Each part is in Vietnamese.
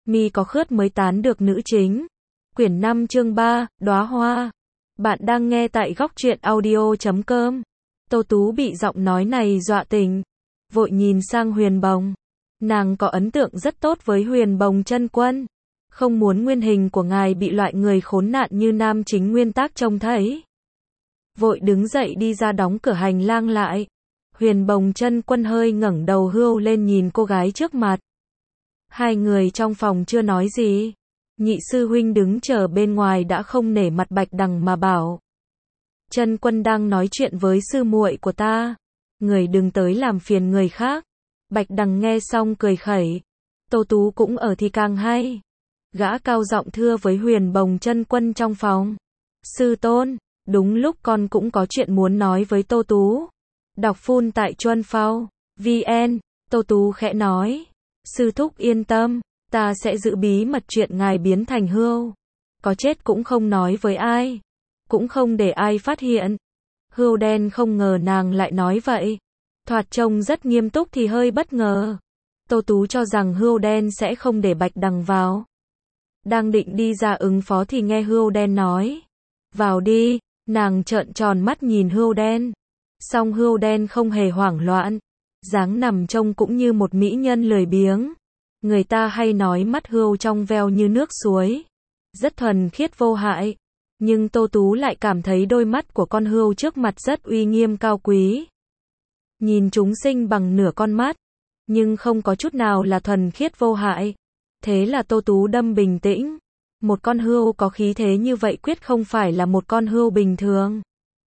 Mi có khướt mới tán được nữ chính. Quyển 5 chương 3, Đóa hoa. Bạn đang nghe tại góc truyện audio.com. Tô Tú bị giọng nói này dọa tỉnh, vội nhìn sang Huyền Bồng. Nàng có ấn tượng rất tốt với Huyền Bồng chân quân, không muốn nguyên hình của ngài bị loại người khốn nạn như nam chính nguyên tác trông thấy. Vội đứng dậy đi ra đóng cửa hành lang lại. Huyền Bồng chân quân hơi ngẩng đầu hươu lên nhìn cô gái trước mặt. Hai người trong phòng chưa nói gì. Nhị sư huynh đứng chờ bên ngoài đã không nể mặt Bạch Đằng mà bảo: chân quân đang nói chuyện với sư muội của ta, người đừng tới làm phiền người khác. Bạch Đằng nghe xong cười khẩy. Tô Tú cũng ở thì càng hay. Gã cao giọng thưa với Huyền Bồng chân quân trong phòng: sư tôn, đúng lúc con cũng có chuyện muốn nói với Tô Tú. Đọc phun tại Chuân Phao VN. Tô Tú khẽ nói: sư thúc yên tâm, ta sẽ giữ bí mật chuyện ngài biến thành hươu. Có chết cũng không nói với ai, cũng không để ai phát hiện. Hươu đen không ngờ nàng lại nói vậy. Thoạt trông rất nghiêm túc thì hơi bất ngờ. Tô Tú cho rằng hươu đen sẽ không để Bạch Đằng vào. Đang định đi ra ứng phó thì nghe hươu đen nói: vào đi. Nàng trợn tròn mắt nhìn hươu đen. Song hươu đen không hề hoảng loạn, dáng nằm trông cũng như một mỹ nhân lười biếng. Người ta hay nói mắt hươu trong veo như nước suối, rất thuần khiết vô hại. Nhưng Tô Tú lại cảm thấy đôi mắt của con hươu trước mặt rất uy nghiêm cao quý. Nhìn chúng sinh bằng nửa con mắt, nhưng không có chút nào là thuần khiết vô hại. Thế là Tô Tú đâm bình tĩnh. Một con hươu có khí thế như vậy quyết không phải là một con hươu bình thường.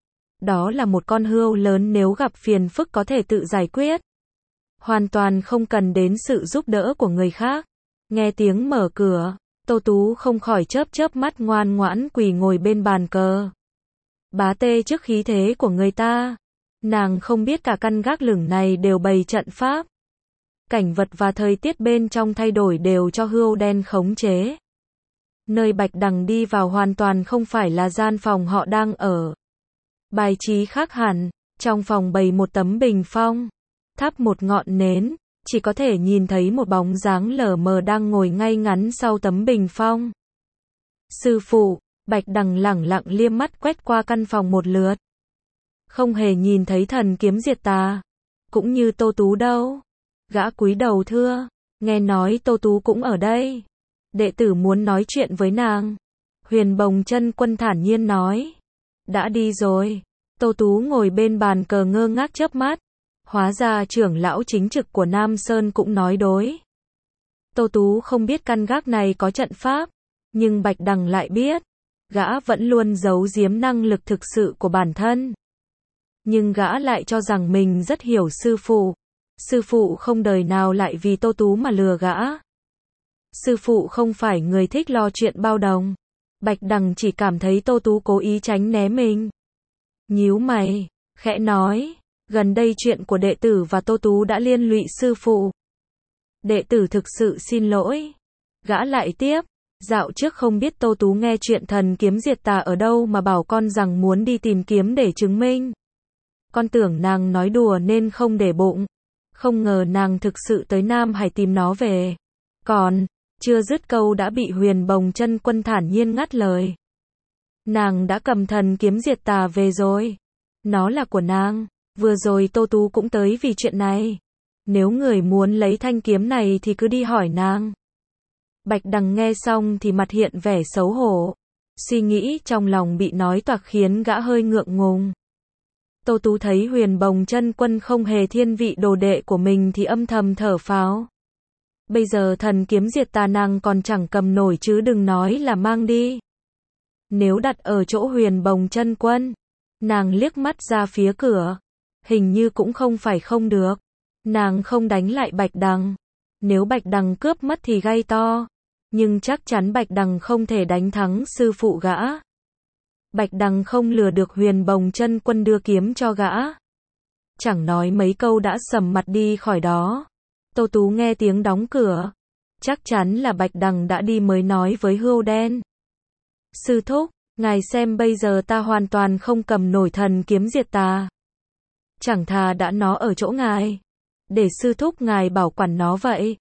Đó là một con hươu lớn, nếu gặp phiền phức có thể tự giải quyết, hoàn toàn không cần đến sự giúp đỡ của người khác. Nghe tiếng mở cửa, Tô Tú không khỏi chớp chớp mắt, ngoan ngoãn quỳ ngồi bên bàn cờ. Bá tê trước khí thế của người ta. Nàng không biết cả căn gác lửng này đều bày trận pháp. Cảnh vật và thời tiết bên trong thay đổi đều cho hươu đen khống chế. Nơi Bạch Đằng đi vào hoàn toàn không phải là gian phòng họ đang ở. Bài trí khác hẳn, trong phòng bày một tấm bình phong, thắp một ngọn nến, chỉ có thể nhìn thấy một bóng dáng lờ mờ đang ngồi ngay ngắn sau tấm bình phong. Sư phụ. Bạch Đằng lẳng lặng liếc mắt quét qua căn phòng một lượt. Không hề nhìn thấy thần kiếm diệt tà, cũng như Tô Tú đâu. Gã cúi đầu thưa: nghe nói Tô Tú cũng ở đây, đệ tử muốn nói chuyện với nàng. Huyền Bồng chân quân thản nhiên nói: đã đi rồi. Tô Tú ngồi bên bàn cờ ngơ ngác chớp mắt. Hóa ra trưởng lão chính trực của Nam Sơn cũng nói đối. Tô Tú không biết căn gác này có trận pháp, nhưng Bạch Đằng lại biết. Gã vẫn luôn giấu giếm năng lực thực sự của bản thân, nhưng gã lại cho rằng mình rất hiểu sư phụ. Sư phụ không đời nào lại vì Tô Tú mà lừa gã. Sư phụ không phải người thích lo chuyện bao đồng. Bạch Đằng chỉ cảm thấy Tô Tú cố ý tránh né mình. Nhíu mày, khẽ nói: gần đây chuyện của đệ tử và Tô Tú đã liên lụy sư phụ. Đệ tử thực sự xin lỗi. Gã lại tiếp: dạo trước không biết Tô Tú nghe chuyện thần kiếm diệt tà ở đâu mà bảo con rằng muốn đi tìm kiếm để chứng minh. Con tưởng nàng nói đùa nên không để bụng. Không ngờ nàng thực sự tới Nam Hải tìm nó về. Còn chưa dứt câu đã bị Huyền Bồng chân quân thản nhiên ngắt lời. Nàng đã cầm thần kiếm diệt tà về rồi. Nó là của nàng. Vừa rồi Tô Tú cũng tới vì chuyện này. Nếu người muốn lấy thanh kiếm này thì cứ đi hỏi nàng. Bạch Đằng nghe xong thì mặt hiện vẻ xấu hổ. Suy nghĩ trong lòng bị nói toạc khiến gã hơi ngượng ngùng. Tô Tú thấy Huyền Bồng chân quân không hề thiên vị đồ đệ của mình thì âm thầm thở phào. Bây giờ thần kiếm diệt tà nàng còn chẳng cầm nổi chứ đừng nói là mang đi. Nếu đặt ở chỗ Huyền Bồng chân quân, nàng liếc mắt ra phía cửa, hình như cũng không phải không được. Nàng không đánh lại Bạch Đằng. Nếu Bạch Đằng cướp mất thì gay to. Nhưng chắc chắn Bạch Đằng không thể đánh thắng sư phụ gã. Bạch Đằng không lừa được Huyền Bồng chân quân đưa kiếm cho gã. Chẳng nói mấy câu đã sầm mặt đi khỏi đó. Tô Tú nghe tiếng đóng cửa. Chắc chắn là Bạch Đằng đã đi mới nói với hươu đen: sư thúc, ngài xem bây giờ ta hoàn toàn không cầm nổi thần kiếm diệt tà. Chẳng thà đã nó ở chỗ ngài, để sư thúc ngài bảo quản nó vậy.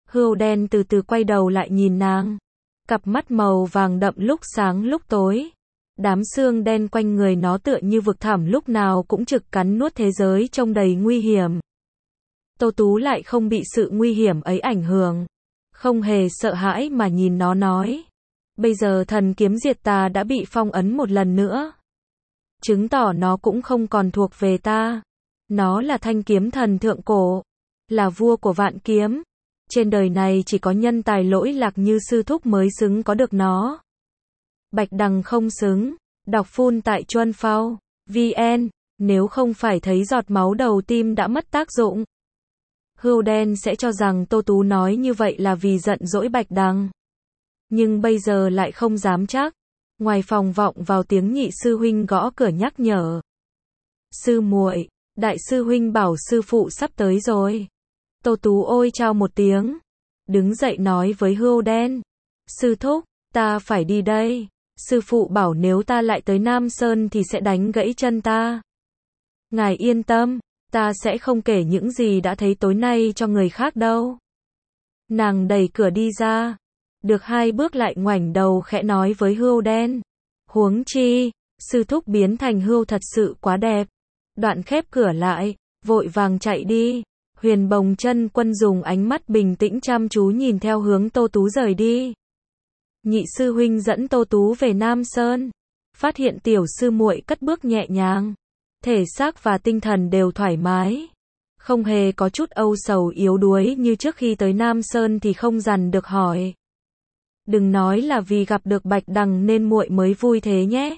Hươu đen từ từ quay đầu lại nhìn nàng. Cặp mắt màu vàng đậm lúc sáng lúc tối. Đám xương đen quanh người nó tựa như vực thẳm lúc nào cũng trực cắn nuốt thế giới trông đầy nguy hiểm. Tô Tú lại không bị sự nguy hiểm ấy ảnh hưởng. Không hề sợ hãi mà nhìn nó nói. Bây giờ thần kiếm diệt tà đã bị phong ấn một lần nữa. Chứng tỏ nó cũng không còn thuộc về ta. Nó là thanh kiếm thần thượng cổ. Là vua của vạn kiếm. Trên đời này chỉ có nhân tài lỗi lạc như sư thúc mới xứng có được nó. Bạch Đằng không xứng. Đọc phun tại Chuân Phao VN. Nếu không phải thấy giọt máu đầu tim đã mất tác dụng. Hươu đen sẽ cho rằng Tô Tú nói như vậy là vì giận dỗi Bạch Đằng. Nhưng bây giờ lại không dám chắc. Ngoài phòng vọng vào tiếng nhị sư huynh gõ cửa nhắc nhở. Sư muội, đại sư huynh bảo sư phụ sắp tới rồi. Tô Tú ôi chào một tiếng. Đứng dậy nói với Hươu đen. Sư thúc, ta phải đi đây. Sư phụ bảo nếu ta lại tới Nam Sơn thì sẽ đánh gãy chân ta. Ngài yên tâm, ta sẽ không kể những gì đã thấy tối nay cho người khác đâu. Nàng đẩy cửa đi ra. Được 2 bước lại ngoảnh đầu khẽ nói với Hươu đen. Huống chi, sư thúc biến thành hươu thật sự quá đẹp. Đoạn khép cửa lại, vội vàng chạy đi. Huyền Bồng Chân Quân dùng ánh mắt bình tĩnh chăm chú nhìn theo hướng Tô Tú rời đi. Nhị sư huynh dẫn Tô Tú về Nam Sơn. Phát hiện tiểu sư muội cất bước nhẹ nhàng. Thể xác và tinh thần đều thoải mái. Không hề có chút âu sầu yếu đuối như trước khi tới Nam Sơn thì không dằn được hỏi. Đừng nói là vì gặp được Bạch Đằng nên muội mới vui thế nhé.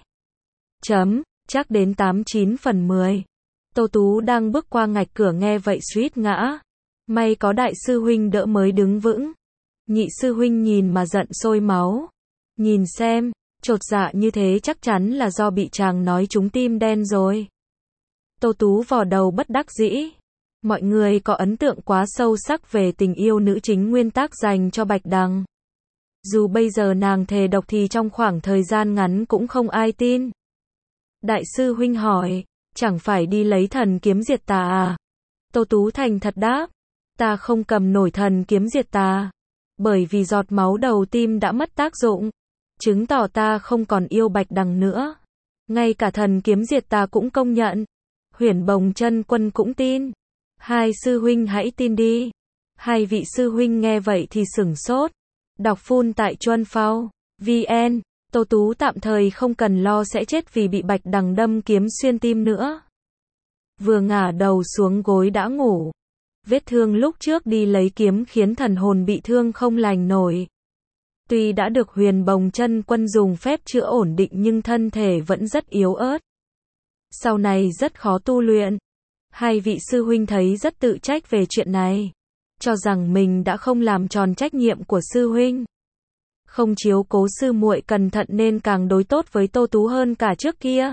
Chắc đến 89 phần 10. Tô Tú đang bước qua ngạch cửa nghe vậy suýt ngã. May có đại sư huynh đỡ mới đứng vững. Nhị sư huynh nhìn mà giận sôi máu. Nhìn xem, chột dạ như thế chắc chắn là do bị chàng nói trúng tim đen rồi. Tô Tú vò đầu bất đắc dĩ. Mọi người có ấn tượng quá sâu sắc về tình yêu nữ chính nguyên tác dành cho Bạch Đằng. Dù bây giờ nàng thề độc thì trong khoảng thời gian ngắn cũng không ai tin. Đại sư huynh hỏi, chẳng phải đi lấy thần kiếm diệt tà à? Tô Tú thành thật đáp, ta không cầm nổi thần kiếm diệt tà. Bởi vì giọt máu đầu tim đã mất tác dụng. Chứng tỏ ta không còn yêu Bạch Đằng nữa. Ngay cả thần kiếm diệt tà cũng công nhận. Huyền Bồng Chân Quân cũng tin. Hai sư huynh hãy tin đi. Hai vị sư huynh nghe vậy thì sửng sốt. Đọc phun tại Chuân Phao VN. Tô Tú tạm thời không cần lo sẽ chết vì bị Bạch Đằng đâm kiếm xuyên tim nữa. Vừa ngả đầu xuống gối đã ngủ. Vết thương lúc trước đi lấy kiếm khiến thần hồn bị thương không lành nổi. Tuy đã được Huyền Bồng Chân Quân dùng phép chữa ổn định nhưng thân thể vẫn rất yếu ớt. Sau này rất khó tu luyện. Hai vị sư huynh thấy rất tự trách về chuyện này. Cho rằng mình đã không làm tròn trách nhiệm của sư huynh. Không chiếu cố sư muội cẩn thận nên càng đối tốt với Tô Tú hơn cả trước kia.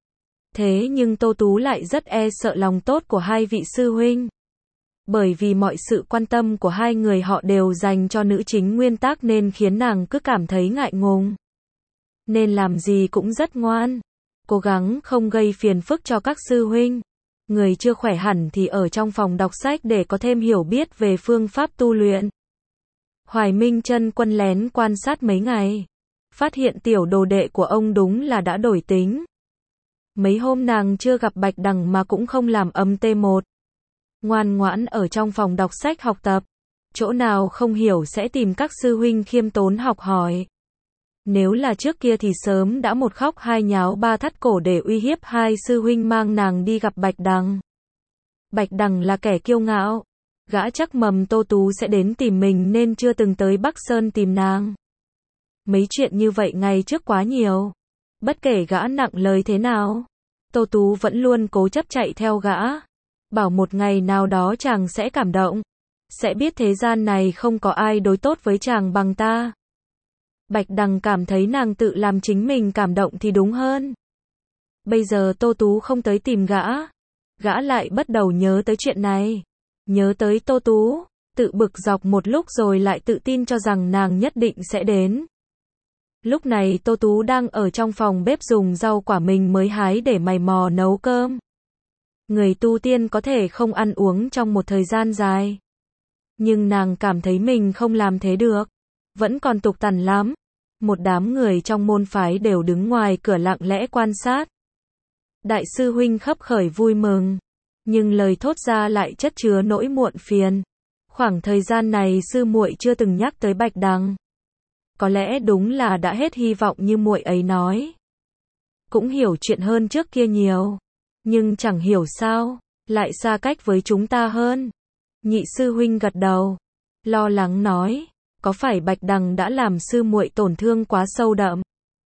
Thế nhưng Tô Tú lại rất e sợ lòng tốt của hai vị sư huynh. Bởi vì mọi sự quan tâm của hai người họ đều dành cho nữ chính nguyên tác nên khiến nàng cứ cảm thấy ngại ngùng. Nên làm gì cũng rất ngoan. Cố gắng không gây phiền phức cho các sư huynh. Người chưa khỏe hẳn thì ở trong phòng đọc sách để có thêm hiểu biết về phương pháp tu luyện. Hoài Minh Chân Quân lén quan sát mấy ngày. Phát hiện tiểu đồ đệ của ông đúng là đã đổi tính. Mấy hôm nàng chưa gặp Bạch Đằng mà cũng không làm ầm T1. Ngoan ngoãn ở trong phòng đọc sách học tập. Chỗ nào không hiểu sẽ tìm các sư huynh khiêm tốn học hỏi. Nếu là trước kia thì sớm đã một khóc hai nháo ba thắt cổ để uy hiếp hai sư huynh mang nàng đi gặp Bạch Đằng. Bạch Đằng là kẻ kiêu ngạo. Gã chắc mầm Tô Tú sẽ đến tìm mình nên chưa từng tới Bắc Sơn tìm nàng. Mấy chuyện như vậy ngày trước quá nhiều. Bất kể gã nặng lời thế nào, Tô Tú vẫn luôn cố chấp chạy theo gã. Bảo một ngày nào đó chàng sẽ cảm động. Sẽ biết thế gian này không có ai đối tốt với chàng bằng ta. Bạch Đằng cảm thấy nàng tự làm chính mình cảm động thì đúng hơn. Bây giờ Tô Tú không tới tìm gã. Gã lại bắt đầu nhớ tới chuyện này. Nhớ tới Tô Tú, tự bực dọc một lúc rồi lại tự tin cho rằng nàng nhất định sẽ đến. Lúc này Tô Tú đang ở trong phòng bếp dùng rau quả mình mới hái để mày mò nấu cơm. Người tu tiên có thể không ăn uống trong một thời gian dài. Nhưng nàng cảm thấy mình không làm thế được. Vẫn còn tục tằn lắm. Một đám người trong môn phái đều đứng ngoài cửa lặng lẽ quan sát. Đại sư huynh khấp khởi vui mừng. Nhưng lời thốt ra lại chất chứa nỗi muộn phiền. Khoảng thời gian này sư muội chưa từng nhắc tới Bạch Đằng. Có lẽ đúng là đã hết hy vọng như muội ấy nói. Cũng hiểu chuyện hơn trước kia nhiều. Nhưng chẳng hiểu sao, lại xa cách với chúng ta hơn. Nhị sư huynh gật đầu. Lo lắng nói, có phải Bạch Đằng đã làm sư muội tổn thương quá sâu đậm?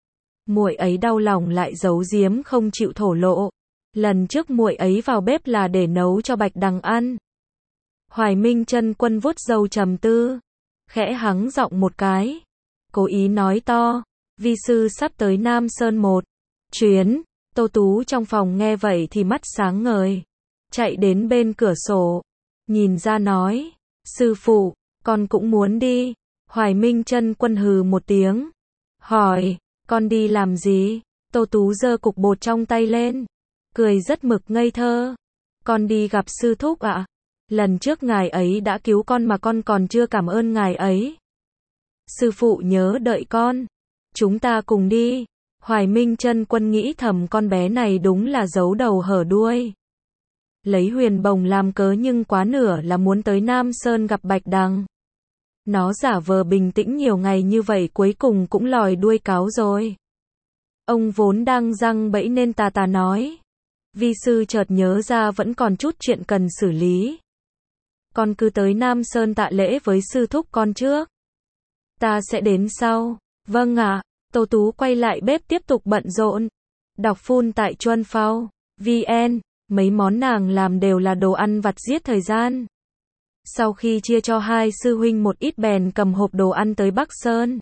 Muội ấy đau lòng lại giấu giếm không chịu thổ lộ. Lần trước muội ấy vào bếp là để nấu cho Bạch Đằng ăn. Hoài Minh chân quân vuốt râu trầm tư. Khẽ hắng giọng một cái. Cố ý nói to. Vi sư sắp tới Nam Sơn một chuyến. Tô Tú trong phòng nghe vậy thì mắt sáng ngời. Chạy đến bên cửa sổ. Nhìn ra nói. Sư phụ, con cũng muốn đi. Hoài Minh chân quân hừ một tiếng. Hỏi, con đi làm gì? Tô Tú giơ cục bột trong tay lên. Cười rất mực ngây thơ. Con đi gặp sư thúc ạ. Lần trước ngài ấy đã cứu con mà con còn chưa cảm ơn ngài ấy. Sư phụ nhớ đợi con. Chúng ta cùng đi. Hoài Minh chân quân nghĩ thầm con bé này đúng là giấu đầu hở đuôi. Lấy Huyền Bồng làm cớ nhưng quá nửa là muốn tới Nam Sơn gặp Bạch Đằng. Nó giả vờ bình tĩnh nhiều ngày như vậy cuối cùng cũng lòi đuôi cáo rồi. Ông vốn đang giăng bẫy nên tà tà nói. Vi sư chợt nhớ ra vẫn còn chút chuyện cần xử lý. Con cứ tới Nam Sơn tạ lễ với sư thúc con trước. Ta sẽ đến sau. Vâng ạ. Tô Tú quay lại bếp tiếp tục bận rộn. Đọc phun tại Chuan Phao VN. Mấy món nàng làm đều là đồ ăn vặt giết thời gian. Sau khi chia cho hai sư huynh một ít bèn cầm hộp đồ ăn tới Bắc Sơn.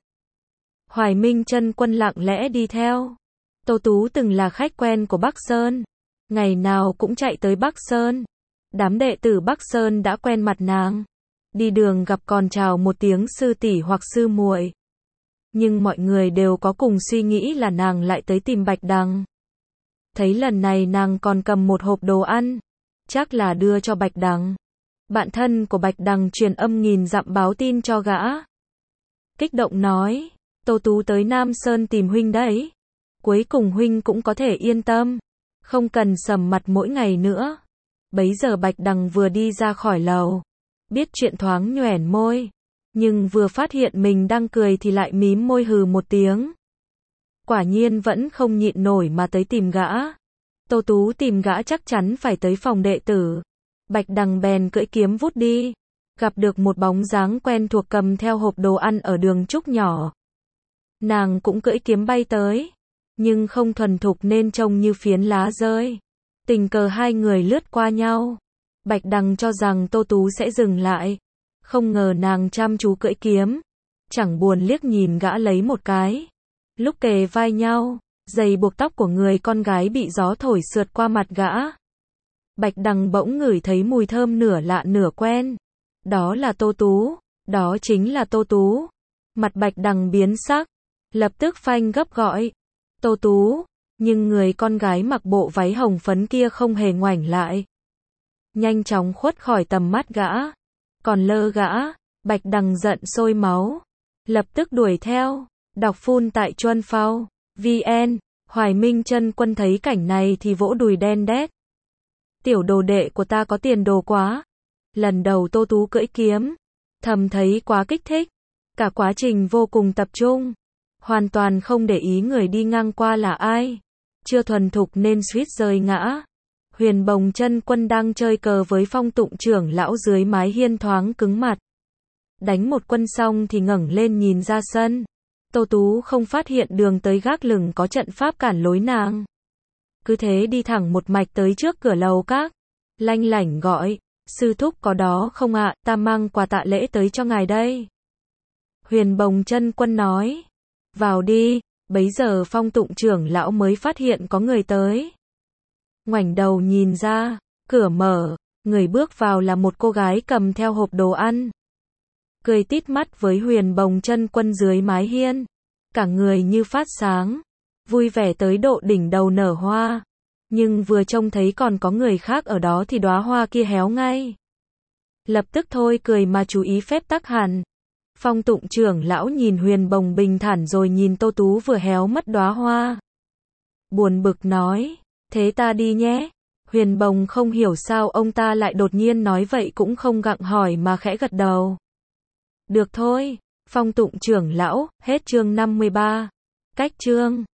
Hoài Minh chân quân lặng lẽ đi theo. Tô Tú từng là khách quen của Bắc Sơn. Ngày nào cũng chạy tới Bắc Sơn. Đám đệ tử Bắc Sơn đã quen mặt nàng. Đi đường gặp còn chào một tiếng sư tỷ hoặc sư muội. Nhưng mọi người đều có cùng suy nghĩ là nàng lại tới tìm Bạch Đằng. Thấy lần này nàng còn cầm một hộp đồ ăn. Chắc là đưa cho Bạch Đằng. Bạn thân của Bạch Đằng truyền âm nghìn dặm báo tin cho gã. Kích động nói, Tô Tú tới Nam Sơn tìm huynh đấy. Cuối cùng huynh cũng có thể yên tâm. Không cần sầm mặt mỗi ngày nữa. Bấy giờ Bạch Đằng vừa đi ra khỏi lầu. Biết chuyện thoáng nhoẻn môi. Nhưng vừa phát hiện mình đang cười thì lại mím môi hừ một tiếng. Quả nhiên vẫn không nhịn nổi mà tới tìm gã. Tô Tú tìm gã chắc chắn phải tới phòng đệ tử. Bạch Đằng bèn cưỡi kiếm vút đi. Gặp được một bóng dáng quen thuộc cầm theo hộp đồ ăn ở đường trúc nhỏ. Nàng cũng cưỡi kiếm bay tới. Nhưng không thuần thục nên trông như phiến lá rơi. Tình cờ hai người lướt qua nhau. Bạch Đằng cho rằng Tô Tú sẽ dừng lại. Không ngờ nàng chăm chú cưỡi kiếm. Chẳng buồn liếc nhìn gã lấy một cái. Lúc kề vai nhau, giày buộc tóc của người con gái bị gió thổi sượt qua mặt gã. Bạch Đằng bỗng ngửi thấy mùi thơm nửa lạ nửa quen. Đó là Tô Tú. Đó chính là Tô Tú. Mặt Bạch Đằng biến sắc. Lập tức phanh gấp gọi. Tô Tú. Nhưng người con gái mặc bộ váy hồng phấn kia không hề ngoảnh lại. Nhanh chóng khuất khỏi tầm mắt gã. Còn lơ gã. Bạch Đằng giận sôi máu. Lập tức đuổi theo. Đọc phun tại Chuan Phao VN. Hoài Minh chân quân thấy cảnh này thì vỗ đùi đen đét. Tiểu đồ đệ của ta có tiền đồ quá. Lần đầu Tô Tú cưỡi kiếm. Thầm thấy quá kích thích. Cả quá trình vô cùng tập trung. Hoàn toàn không để ý người đi ngang qua là ai. Chưa thuần thục nên suýt rơi ngã. Huyền Bồng chân quân đang chơi cờ với Phong Tụng trưởng lão dưới mái hiên thoáng cứng mặt. Đánh một quân xong thì ngẩng lên nhìn ra sân. Tô Tú không phát hiện đường tới gác lửng có trận pháp cản lối nàng. Cứ thế đi thẳng một mạch tới trước cửa lầu các. Lanh lảnh gọi, sư thúc có đó không ạ, ta mang quà tạ lễ tới cho ngài đây. Huyền Bồng chân quân nói, vào đi. Bấy giờ Phong Tụng trưởng lão mới phát hiện có người tới. Ngoảnh đầu nhìn ra, cửa mở, người bước vào là một cô gái cầm theo hộp đồ ăn. Cười tít mắt với Huyền Bồng chân quân dưới mái hiên. Cả người như phát sáng. Vui vẻ tới độ đỉnh đầu nở hoa. Nhưng vừa trông thấy còn có người khác ở đó thì đóa hoa kia héo ngay. Lập tức thôi cười mà chú ý phép tắc hẳn. Phong Tụng trưởng lão nhìn Huyền Bồng bình thản rồi nhìn Tô Tú vừa héo mất đóa hoa. Buồn bực nói, thế ta đi nhé. Huyền Bồng không hiểu sao ông ta lại đột nhiên nói vậy cũng không gặng hỏi mà khẽ gật đầu. Được thôi. Phong Tụng trưởng lão, hết chương 53. Cách chương